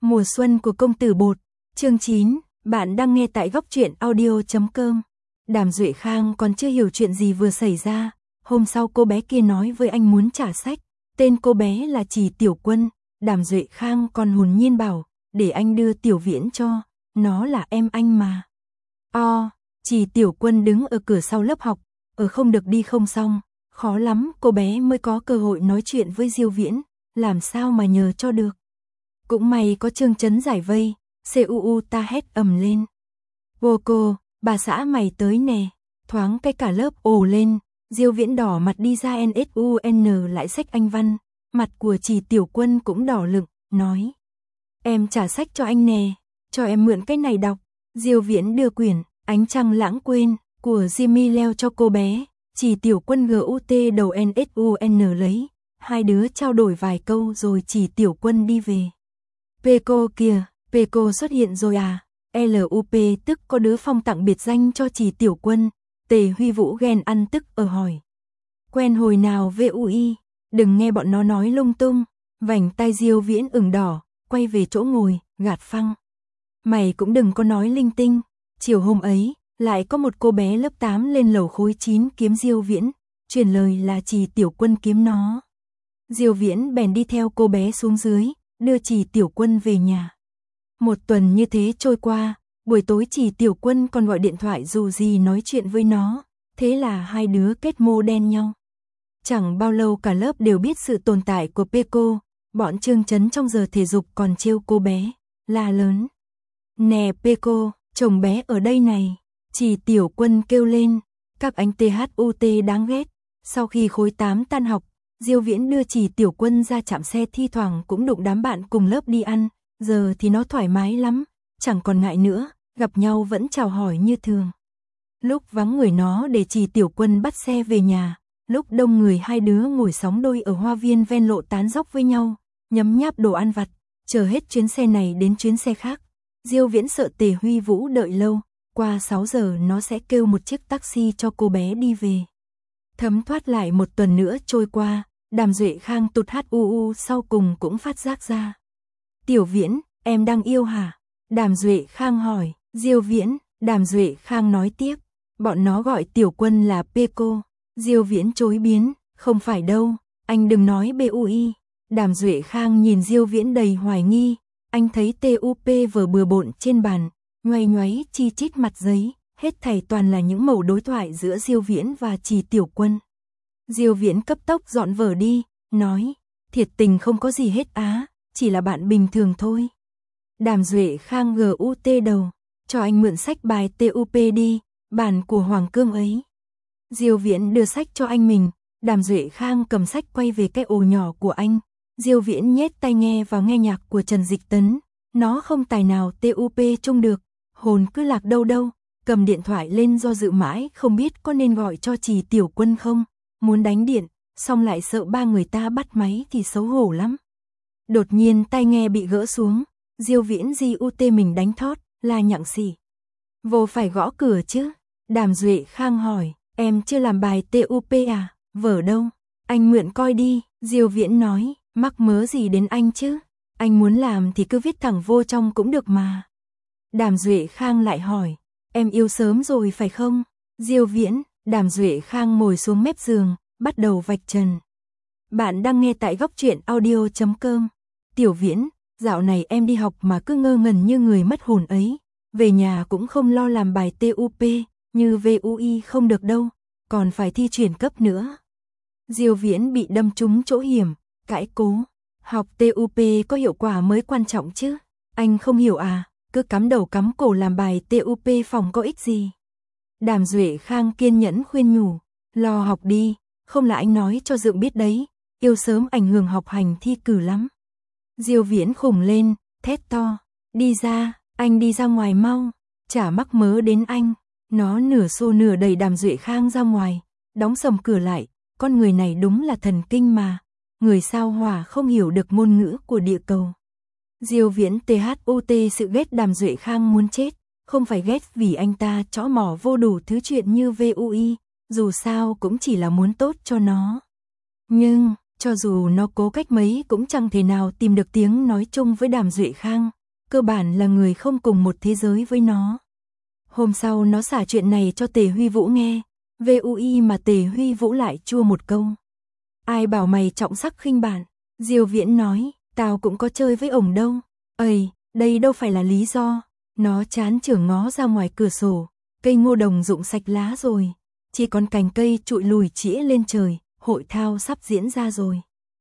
Mùa xuân của công tử bột, chương 9, bạn đang nghe tại góc truyện audio.com. Đàm Duệ Khang còn chưa hiểu chuyện gì vừa xảy ra, hôm sau cô bé kia nói với anh muốn trả sách, tên cô bé là Trì Tiểu Quân, Đàm Duệ Khang còn hồn nhiên bảo, để anh đưa Tiểu Viễn cho, nó là em anh mà. Trì Tiểu Quân đứng ở cửa sau lớp học, không được đi không xong, khó lắm cô bé mới có cơ hội nói chuyện với Diêu Viễn, làm sao mà nhờ cho được. Cũng may có Trương Chấn giải vây, CUU ta hét ầm lên. Vô cô, bà xã mày tới nè, thoáng cái cả lớp ồ lên, Diêu Viễn đỏ mặt đi ra NSUN lại sách anh văn, mặt của Trì Tiểu Quân cũng đỏ lựng, nói. Em trả sách cho anh nè, cho em mượn cái này đọc. Diêu Viễn đưa quyển, Ánh Trăng Lãng Quên, của Jimmy leo cho cô bé, Trì Tiểu Quân GUT đầu NSUN lấy, hai đứa trao đổi vài câu rồi Trì Tiểu Quân đi về. Peco kìa, Peco xuất hiện rồi à, LUP tức có đứa Phong tặng biệt danh cho Trì Tiểu Quân, Tề Huy Vũ ghen ăn tức hỏi. Quen hồi nào vui, đừng nghe bọn nó nói lung tung, vành tay Diêu Viễn ửng đỏ, quay về chỗ ngồi, gạt phăng. Mày cũng đừng có nói linh tinh, chiều hôm ấy, lại có một cô bé lớp 8 lên lầu khối 9 kiếm Diêu Viễn, truyền lời là Trì Tiểu Quân kiếm nó. Diêu Viễn bèn đi theo cô bé xuống dưới, đưa Trì Tiểu Quân về nhà. Một tuần như thế trôi qua, buổi tối Trì Tiểu Quân còn gọi điện thoại dù gì nói chuyện với nó, thế là hai đứa kết mô đen nhau. Chẳng bao lâu cả lớp đều biết sự tồn tại của Peco, bọn Trương Chấn trong giờ thể dục còn trêu cô bé, la lớn. Nè Peco, chồng bé ở đây này, Trì Tiểu Quân kêu lên, các anh THUT đáng ghét. Sau khi khối 8 tan học, Diêu Viễn đưa Trì Tiểu Quân ra trạm xe thi thoảng cũng đụng đám bạn cùng lớp đi ăn, giờ thì nó thoải mái lắm, chẳng còn ngại nữa, gặp nhau vẫn chào hỏi như thường. Lúc vắng người nó để Trì Tiểu Quân bắt xe về nhà, lúc đông người hai đứa ngồi sóng đôi ở hoa viên ven lộ tán dóc với nhau, nhấm nháp đồ ăn vặt, chờ hết chuyến xe này đến chuyến xe khác. Diêu Viễn sợ Tề Huy Vũ đợi lâu, qua 6 giờ nó sẽ kêu một chiếc taxi cho cô bé đi về. Thấm thoát lại một tuần nữa trôi qua, Đàm Duệ Khang tụt HUU sau cùng cũng phát giác ra. Tiểu Viễn, em đang yêu hả? Đàm Duệ Khang hỏi. Diêu Viễn, Đàm Duệ Khang nói tiếp, bọn nó gọi Tiểu Quân là Peco. Diêu Viễn chối biến, không phải đâu, anh đừng nói BUI. Đàm Duệ Khang nhìn Diêu Viễn đầy hoài nghi, anh thấy TUP vở bừa bộn trên bàn, nhoay nhoáy chi chít mặt giấy, hết thảy toàn là những mẩu đối thoại giữa Diêu Viễn và Trì Tiểu Quân. Diêu Viễn cấp tốc dọn vở đi, nói, thiệt tình không có gì hết á, chỉ là bạn bình thường thôi. Đàm Duệ Khang GUT đầu, cho anh mượn sách bài TUP đi, bản của Hoàng Cương ấy. Diêu Viễn đưa sách cho anh mình, Đàm Duệ Khang cầm sách quay về cái ổ nhỏ của anh. Diêu Viễn nhét tai nghe vào nghe nhạc của Trần Dịch Tấn, nó không tài nào TUP chung được, hồn cứ lạc đâu đâu, cầm điện thoại lên do dự mãi không biết có nên gọi cho Trì Tiểu Quân không, muốn đánh điện, xong lại sợ ba người ta bắt máy thì xấu hổ lắm. Đột nhiên tai nghe bị gỡ xuống, Diêu Viễn GUT mình đánh thót, la nhặng xỉ. Vô phải gõ cửa chứ? Đàm Duệ Khang hỏi, em chưa làm bài TUP à? Vở đâu? Anh mượn coi đi, Diêu Viễn nói, mắc mớ gì đến anh chứ? Anh muốn làm thì cứ viết thẳng vô trong cũng được mà. Đàm Duệ Khang lại hỏi, em yêu sớm rồi phải không? Diêu Viễn, Đàm Duệ Khang ngồi xuống mép giường, bắt đầu vạch trần. Bạn đang nghe tại góc truyện audio.com. Tiểu Viễn, dạo này em đi học mà cứ ngơ ngẩn như người mất hồn ấy, về nhà cũng không lo làm bài TUP, như vui không được đâu, còn phải thi chuyển cấp nữa. Diêu Viễn bị đâm trúng chỗ hiểm, cãi cố, học TUP có hiệu quả mới quan trọng chứ, anh không hiểu à, cứ cắm đầu cắm cổ làm bài TUP phòng có ích gì. Đàm Duệ Khang kiên nhẫn khuyên nhủ, lo học đi, không là anh nói cho Dượng biết đấy, yêu sớm ảnh hưởng học hành thi cử lắm. Diêu Viễn khủng lên, thét to, đi ra, anh đi ra ngoài mau, chả mắc mớ đến anh. Nó nửa xô nửa đẩy Đàm Duệ Khang ra ngoài, đóng sầm cửa lại, con người này đúng là thần kinh mà, người sao hỏa không hiểu được ngôn ngữ của địa cầu. Diêu Viễn THUT sự ghét Đàm Duệ Khang muốn chết, không phải ghét vì anh ta chõ mỏ vô đủ thứ chuyện như vui, dù sao cũng chỉ là muốn tốt cho nó. Nhưng, Cho dù nó cố cách mấy cũng chẳng thể nào tìm được tiếng nói chung với Đàm Duệ Khang, cơ bản là người không cùng một thế giới với nó. Hôm sau nó xả chuyện này cho Tề Huy Vũ nghe, vui mà Tề Huy Vũ lại chua một câu. Ai bảo mày trọng sắc khinh bạn? Diêu Viễn nói, tao cũng có chơi với ổng đâu. Ây, đây đâu phải là lý do. Nó chán chưởng ngó ra ngoài cửa sổ, cây ngô đồng rụng sạch lá rồi, chỉ còn cành cây trụi lùi chĩa lên trời, hội thao sắp diễn ra rồi.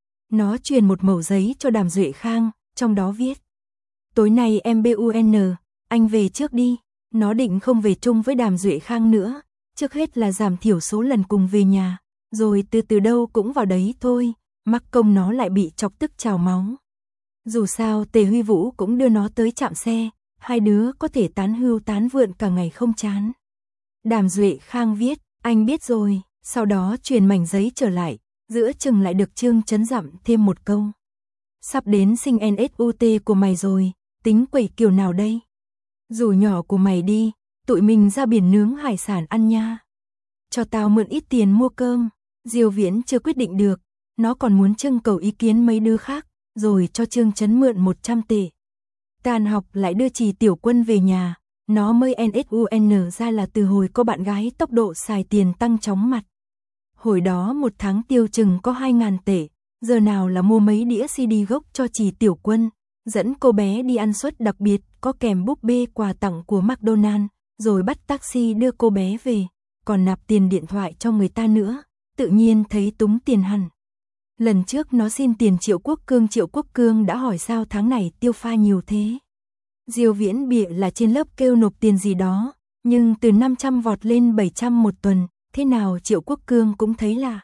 Nó truyền một mẩu giấy cho Đàm Duệ Khang, trong đó viết: tối nay em BUN, anh về trước đi. Nó định không về chung với Đàm Duệ Khang nữa, trước hết là giảm thiểu số lần cùng về nhà, rồi từ từ đâu cũng vào đấy thôi, mắc công nó lại bị chọc tức trào máu. Dù sao Tề Huy Vũ cũng đưa nó tới trạm xe, hai đứa có thể tán hưu tán vượn cả ngày không chán. Đàm Duệ Khang viết, anh biết rồi, sau đó truyền mảnh giấy trở lại, giữa chừng lại được Trương Chấn dặm thêm một câu. Sắp đến sinh NSUT của mày rồi, tính quẩy kiểu nào đây? Rủ nhỏ của mày đi, tụi mình ra biển nướng hải sản ăn nha. Cho tao mượn ít tiền mua cơm. Diêu Viễn chưa quyết định được, nó còn muốn trưng cầu ý kiến mấy đứa khác, rồi cho Trương Chấn mượn 100 tệ. Tan học lại đưa Trì Tiểu Quân về nhà, nó mới NSUN ra là từ hồi có bạn gái tốc độ xài tiền tăng chóng mặt. Hồi đó một tháng tiêu chừng có 2.000 tệ, giờ nào là mua mấy đĩa CD gốc cho Trì Tiểu Quân, dẫn cô bé đi ăn suất đặc biệt có kèm búp bê quà tặng của McDonald, rồi bắt taxi đưa cô bé về, còn nạp tiền điện thoại cho người ta nữa, tự nhiên thấy túng tiền hẳn. Lần trước nó xin tiền Triệu Quốc Cương đã hỏi sao tháng này tiêu pha nhiều thế. Diêu Viễn bịa là trên lớp kêu nộp tiền gì đó, nhưng từ 500 vọt lên 700 một tuần, thế nào Triệu Quốc Cương cũng thấy lạ.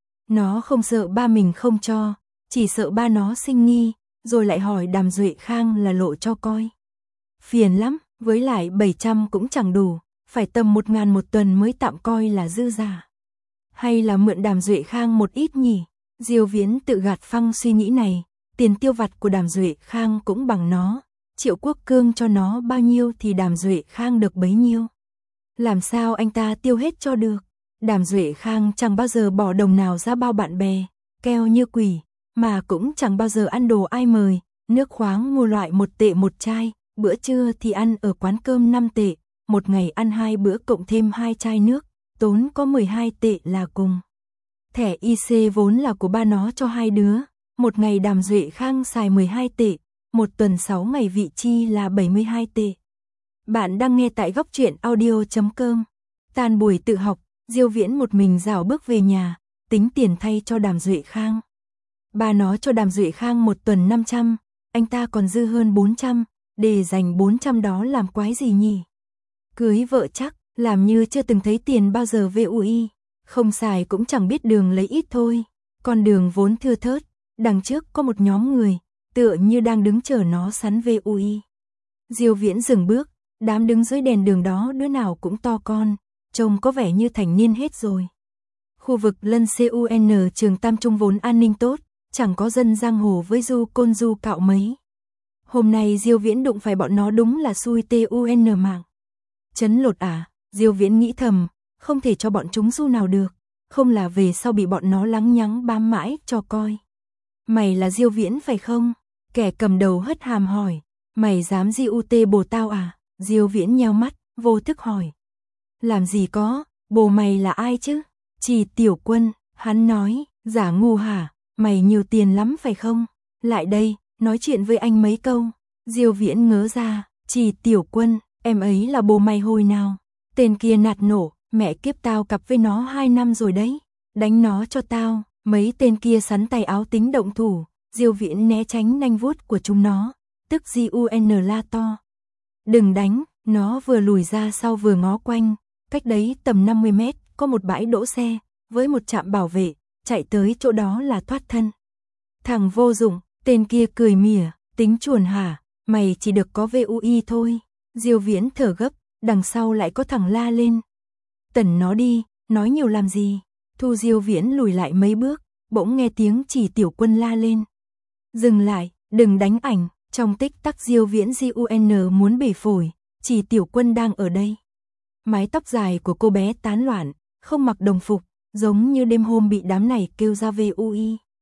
Nó không sợ ba mình không cho, chỉ sợ ba nó sinh nghi, rồi lại hỏi Đàm Duệ Khang là lộ cho coi. Phiền lắm, với lại 700 cũng chẳng đủ, phải tầm 1.000 một tuần mới tạm coi là dư giả. Hay là mượn Đàm Duệ Khang một ít nhỉ? Diêu Viễn tự gạt phăng suy nghĩ này, tiền tiêu vặt của Đàm Duệ Khang cũng bằng nó, Triệu Quốc Cương cho nó bao nhiêu thì Đàm Duệ Khang được bấy nhiêu. Làm sao anh ta tiêu hết cho được? Đàm Duệ Khang chẳng bao giờ bỏ đồng nào ra bao bạn bè, keo như quỷ, mà cũng chẳng bao giờ ăn đồ ai mời, nước khoáng mua loại 1 tệ một chai, bữa trưa thì ăn ở quán cơm 5 tệ, một ngày ăn 2 bữa cộng thêm 2 chai nước, tốn có 12 tệ là cùng. Thẻ IC vốn là của ba nó cho hai đứa, một ngày Đàm Duệ Khang xài 12 tệ, một tuần 6 ngày vị chi là 72 tệ. Bạn đang nghe tại góc truyện audio.com. Tan buổi tự học, Diêu Viễn một mình rảo bước về nhà, tính tiền thay cho Đàm Duệ Khang. Ba nó cho Đàm Duệ Khang một tuần 500, anh ta còn dư hơn 400, để dành 400 đó làm quái gì nhỉ? Cưới vợ chắc, làm như chưa từng thấy tiền bao giờ vui, không xài cũng chẳng biết đường lấy ít thôi. Con đường vốn thưa thớt, đằng trước có một nhóm người, tựa như đang đứng chờ nó sắn vui. Diêu Viễn dừng bước, đám đứng dưới đèn đường đó đứa nào cũng to con, trông có vẻ như thành niên hết rồi. Khu vực lân CUN trường Tam Trung vốn an ninh tốt, chẳng có dân giang hồ với du côn du cạo mấy. Hôm nay Diêu Viễn đụng phải bọn nó đúng là xui TUN mạng. Chấn lột à, Diêu Viễn nghĩ thầm, không thể cho bọn chúng xu nào được, không là về sau bị bọn nó lắng nhắng bám mãi cho coi. Mày là Diêu Viễn phải không? Kẻ cầm đầu hất hàm hỏi, mày dám GUT bồ tao à? Diêu Viễn nheo mắt, vô thức hỏi. Làm gì có, bồ mày là ai chứ? Trì Tiểu Quân, hắn nói, giả ngu hả, mày nhiều tiền lắm phải không? Lại đây, nói chuyện với anh mấy câu. Diêu Viễn ngớ ra, Trì Tiểu Quân, em ấy là bồ mày hồi nào? Tên kia nạt nổ, mẹ kiếp tao cặp với nó 2 năm rồi đấy, đánh nó cho tao. Mấy tên kia sắn tay áo tính động thủ, Diêu Viễn né tránh nanh vuốt của chúng nó, tức GUN la to. Đừng đánh, nó vừa lùi ra sau vừa ngó quanh, cách đấy tầm 50 mét, có một bãi đỗ xe, với một trạm bảo vệ, chạy tới chỗ đó là thoát thân. Thằng vô dụng, tên kia cười mỉa, tính chuồn hả, mày chỉ được có vui thôi. Diêu Viễn thở gấp, đằng sau lại có thằng la lên. Tẩn nó đi, nói nhiều làm gì. Thu Diêu Viễn lùi lại mấy bước, bỗng nghe tiếng Trì Tiểu Quân la lên. Dừng lại, đừng đánh ảnh, trong tích tắc Diêu Viễn GUN muốn bể phổi, Trì Tiểu Quân đang ở đây. Mái tóc dài của cô bé tán loạn, không mặc đồng phục, giống như đêm hôm bị đám này kêu ra vui.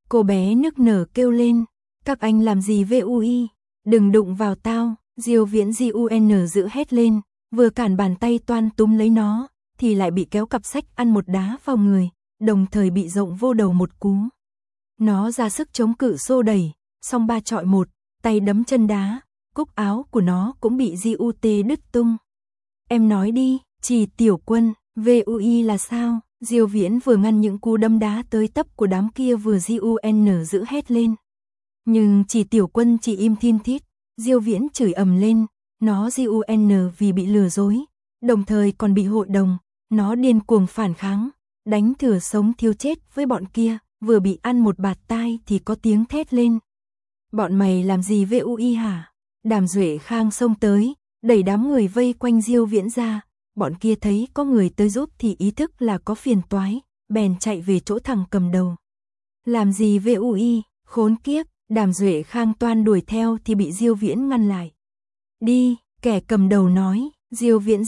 Cô bé nức nở kêu lên, các anh làm gì vui, đừng đụng vào tao, Diêu Viễn giữ hét lên, vừa cản bàn tay toan túm lấy nó, thì lại bị kéo cặp sách ăn một đá vào người, đồng thời bị rộng vô đầu một cú. Nó ra sức chống cự xô đẩy, song 3 chọi 1, tay đấm chân đá, cúc áo của nó cũng bị đứt tung. Em nói đi, Trì Tiểu Quân, vui là sao? Diêu Viễn vừa ngăn những cú đấm đá tới tấp của đám kia vừa giữ hét lên. Nhưng Trì Tiểu Quân chỉ im thin thít, Diêu Viễn chửi ầm lên, nó vì bị lừa dối, đồng thời còn bị hội đồng, nó điên cuồng phản kháng, đánh thừa sống thiếu chết với bọn kia, vừa bị ăn một bạt tai thì có tiếng thét lên. Bọn mày làm gì vui hả? Đàm Duệ Khang xông tới, đẩy đám người vây quanh Diêu Viễn ra, bọn kia thấy có người tới giúp thì ý thức là có phiền toái, bèn chạy về chỗ thằng cầm đầu. Làm gì vui, khốn kiếp, Đàm Duệ Khang toan đuổi theo thì bị Diêu Viễn ngăn lại. Đi, kẻ cầm đầu nói, Diêu Viễn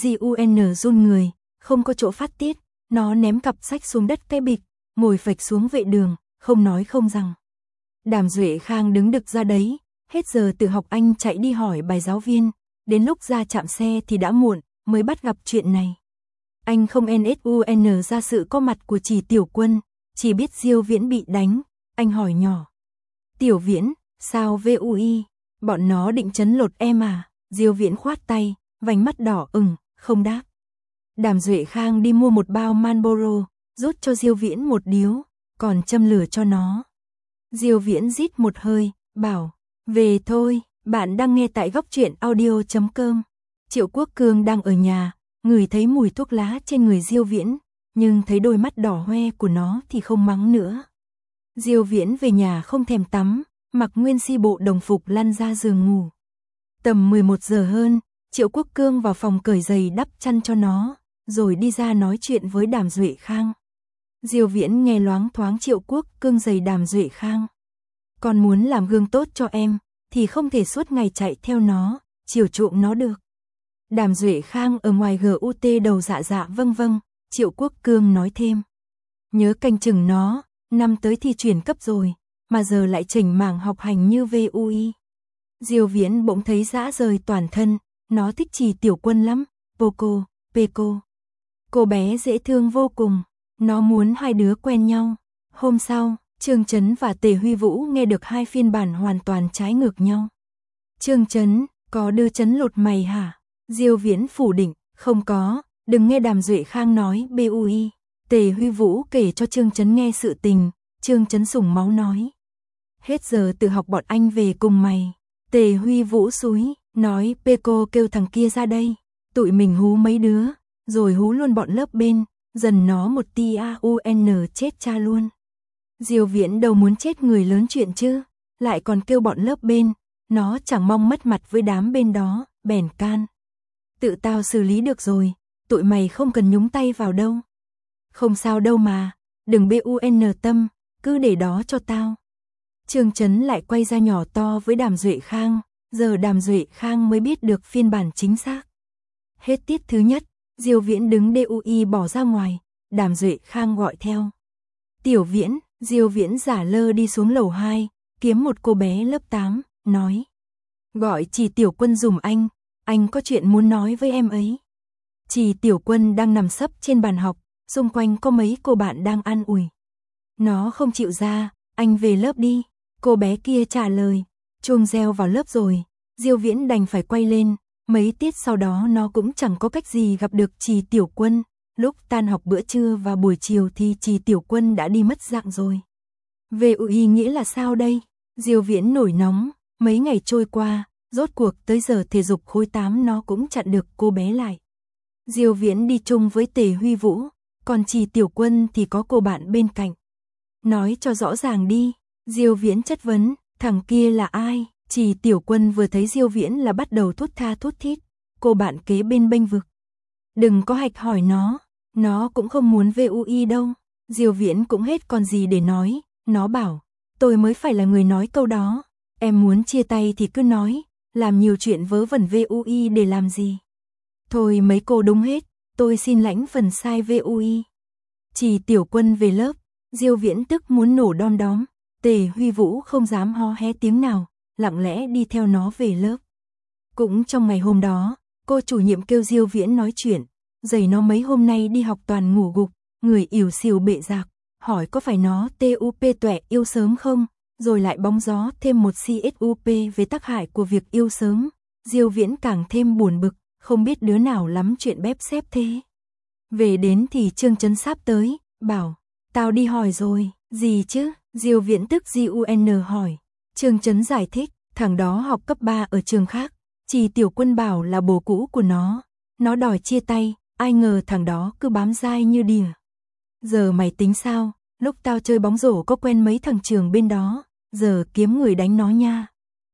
run người, không có chỗ phát tiết, nó ném cặp sách xuống đất cái bịch, ngồi phịch xuống vệ đường, không nói không rằng. Đàm Duệ Khang đứng đực ra đấy, hết giờ tự học anh chạy đi hỏi bài giáo viên, đến lúc ra trạm xe thì đã muộn, mới bắt gặp chuyện này. Anh không NSUN ra sự có mặt của Trì Tiểu Quân, chỉ biết Diêu Viễn bị đánh, anh hỏi nhỏ. Tiểu Viễn, sao vui, bọn nó định trấn lột em à? Diêu Viễn khoát tay, vành mắt đỏ ửng, không đáp. Đàm Duệ Khang đi mua một bao Marlboro, rút cho Diêu Viễn một điếu, còn châm lửa cho nó. Diêu Viễn rít một hơi, bảo, về thôi, bạn đang nghe tại góc truyện audio.com. Triệu Quốc Cương đang ở nhà, ngửi thấy mùi thuốc lá trên người Diêu Viễn, nhưng thấy đôi mắt đỏ hoe của nó thì không mắng nữa. Diêu Viễn về nhà không thèm tắm, mặc nguyên si bộ đồng phục lăn ra giường ngủ. Tầm 11 giờ hơn, Triệu Quốc Cương vào phòng cởi giày đắp chăn cho nó, rồi đi ra nói chuyện với Đàm Duệ Khang. Diêu Viễn nghe loáng thoáng Triệu Quốc Cương giày Đàm Duệ Khang. Con muốn làm gương tốt cho em, thì không thể suốt ngày chạy theo nó, chiều chuộng nó được. Đàm Duệ Khang ở ngoài GUT đầu dạ vâng, Triệu Quốc Cương nói thêm. Nhớ canh chừng nó, năm tới thì chuyển cấp rồi, mà giờ lại chỉnh mảng học hành như vui. Diêu Viễn bỗng thấy rã rời toàn thân, nó thích Trì Tiểu Quân lắm, Poco, Peco. Cô bé dễ thương vô cùng, nó muốn hai đứa quen nhau. Hôm sau, Trương Chấn và Tề Huy Vũ nghe được hai phiên bản hoàn toàn trái ngược nhau. Trương Chấn, có đưa Chấn lột mày hả? Diêu Viễn phủ định, không có, đừng nghe Đàm Duệ Khang nói bui. Tề Huy Vũ kể cho Trương Chấn nghe sự tình, Trương Chấn sủng máu nói. Hết giờ tự học bọn anh về cùng mày. Tề Huy Vũ xúi, nói Peco kêu thằng kia ra đây, tụi mình hú mấy đứa, rồi hú luôn bọn lớp bên, dần nó một TAUN chết cha luôn. Diêu Viễn đâu muốn chết người lớn chuyện chứ, lại còn kêu bọn lớp bên, nó chẳng mong mất mặt với đám bên đó, bèn can. Tự tao xử lý được rồi, tụi mày không cần nhúng tay vào đâu. Không sao đâu mà, đừng BUN tâm, cứ để đó cho tao. Trương Chấn lại quay ra nhỏ to với Đàm Duệ Khang, giờ Đàm Duệ Khang mới biết được phiên bản chính xác. Hết tiết thứ nhất, Diêu Viễn đứng DUI bỏ ra ngoài, Đàm Duệ Khang gọi theo. Tiểu Viễn, Diêu Viễn giả lơ đi xuống lầu 2, kiếm một cô bé lớp 8, nói. Gọi Trì Tiểu Quân dùm anh có chuyện muốn nói với em ấy. Trì Tiểu Quân đang nằm sấp trên bàn học, xung quanh có mấy cô bạn đang an ủi. Nó không chịu ra, anh về lớp đi. Cô bé kia trả lời, chuông reo vào lớp rồi, Diêu Viễn đành phải quay lên, mấy tiết sau đó nó cũng chẳng có cách gì gặp được Trì Tiểu Quân, lúc tan học bữa trưa và buổi chiều thì Trì Tiểu Quân đã đi mất dạng rồi. VUI nghĩa là sao đây? Diêu Viễn nổi nóng, mấy ngày trôi qua, rốt cuộc tới giờ thể dục khối 8 nó cũng chặn được cô bé lại. Diêu Viễn đi chung với Tề Huy Vũ, còn Trì Tiểu Quân thì có cô bạn bên cạnh. Nói cho rõ ràng đi. Diêu Viễn chất vấn, thằng kia là ai? Trì Tiểu Quân vừa thấy Diêu Viễn là bắt đầu thút tha thút thít, cô bạn kế bên bênh vực. Đừng có hạch hỏi nó cũng không muốn VUI đâu. Diêu Viễn cũng hết còn gì để nói, nó bảo, tôi mới phải là người nói câu đó, em muốn chia tay thì cứ nói, làm nhiều chuyện vớ vẩn VUI để làm gì. Thôi mấy cô đúng hết, tôi xin lãnh phần sai VUI. Trì Tiểu Quân về lớp, Diêu Viễn tức muốn nổ đom đóm. Tề Huy Vũ không dám ho hé tiếng nào, lặng lẽ đi theo nó về lớp. Cũng trong ngày hôm đó, cô chủ nhiệm kêu Diêu Viễn nói chuyện, giày nó mấy hôm nay đi học toàn ngủ gục, người ỉu xìu bệ rạc, hỏi có phải nó TUP tuệ yêu sớm không, rồi lại bóng gió thêm một CSUP về tác hại của việc yêu sớm. Diêu Viễn càng thêm buồn bực, không biết đứa nào lắm chuyện bép xép thế. Về đến thì Trương Chấn sắp tới, bảo, tao đi hỏi rồi, gì chứ? Diêu Viễn tức GUN hỏi. Trương Chấn giải thích, thằng đó học cấp 3 ở trường khác, Trì Tiểu Quân bảo là bồ cũ của nó đòi chia tay, ai ngờ thằng đó cứ bám dai như đỉa. Giờ mày tính sao, lúc tao chơi bóng rổ có quen mấy thằng trường bên đó, giờ kiếm người đánh nó nha.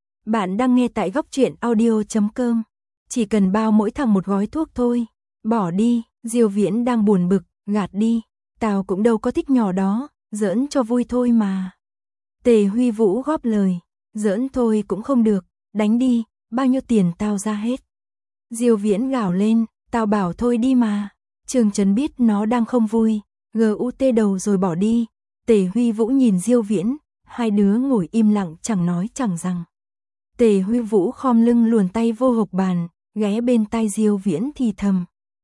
Bạn đang nghe tại góc truyện audio.com, chỉ cần bao mỗi thằng một gói thuốc thôi, bỏ đi. Diêu Viễn đang buồn bực, gạt đi, tao cũng đâu có thích nhỏ đó, giỡn cho vui thôi mà. Tề Huy Vũ góp lời, giỡn thôi cũng không được, đánh đi, bao nhiêu tiền tao ra hết. Diêu Viễn gào lên, tao bảo thôi đi mà. Trương Chấn biết nó đang không vui, GUT đầu rồi bỏ đi. Tề Huy Vũ nhìn Diêu Viễn, hai đứa ngồi im lặng chẳng nói chẳng rằng. Tề Huy Vũ khom lưng luồn tay vô hộc bàn, ghé bên tai Diêu Viễn thì thầm.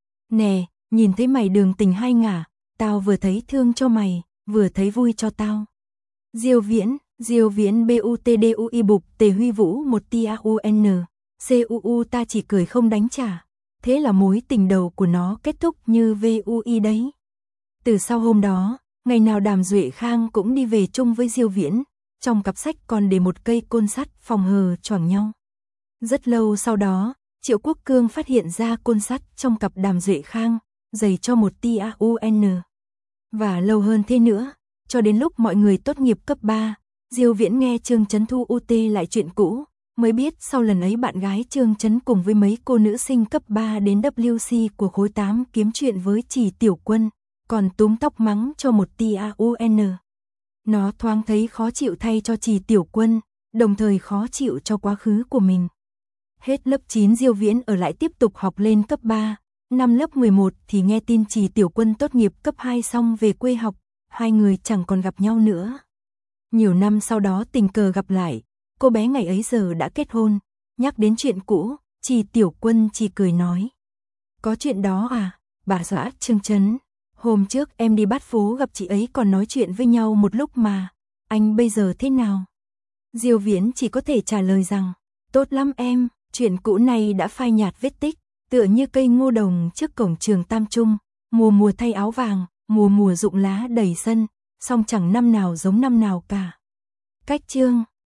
Nè, nhìn thấy mày đường tình hai ngả, tao vừa thấy thương cho mày, vừa thấy vui cho tao. Diêu Viễn BUTDUI bục Tề Huy Vũ một TAUN, CUU ta chỉ cười không đánh trả. Thế là mối tình đầu của nó kết thúc như vui đấy. Từ sau hôm đó, ngày nào Đàm Duệ Khang cũng đi về chung với Diêu Viễn, trong cặp sách còn để một cây côn sắt phòng hờ choàng nhau. Rất lâu sau đó, Triệu Quốc Cương phát hiện ra côn sắt trong cặp Đàm Duệ Khang, giày cho một TAUN. Và lâu hơn thế nữa, cho đến lúc mọi người tốt nghiệp cấp 3, Diêu Viễn nghe Trương Chấn thu UT lại chuyện cũ, mới biết sau lần ấy bạn gái Trương Chấn cùng với mấy cô nữ sinh cấp 3 đến WC của khối 8 kiếm chuyện với Trì Tiểu Quân, còn túm tóc mắng cho một TAUN. Nó thoáng thấy khó chịu thay cho Trì Tiểu Quân, đồng thời khó chịu cho quá khứ của mình. Hết lớp 9 Diêu Viễn ở lại tiếp tục học lên cấp 3, năm lớp 11 thì nghe tin Trì Tiểu Quân tốt nghiệp cấp 2 xong về quê học, hai người chẳng còn gặp nhau nữa. Nhiều năm sau đó tình cờ gặp lại, cô bé ngày ấy giờ đã kết hôn, nhắc đến chuyện cũ, Trì Tiểu Quân chỉ cười nói. Có chuyện đó à, bà xã Trương Chấn, hôm trước em đi bát phố gặp chị ấy còn nói chuyện với nhau một lúc mà, anh bây giờ thế nào? Diêu Viễn chỉ có thể trả lời rằng, tốt lắm em, chuyện cũ này đã phai nhạt vết tích, tựa như cây ngô đồng trước cổng trường Tam Trung, mùa mùa thay áo vàng, mùa mùa rụng lá đầy sân, song chẳng năm nào giống năm nào cả. Cách chương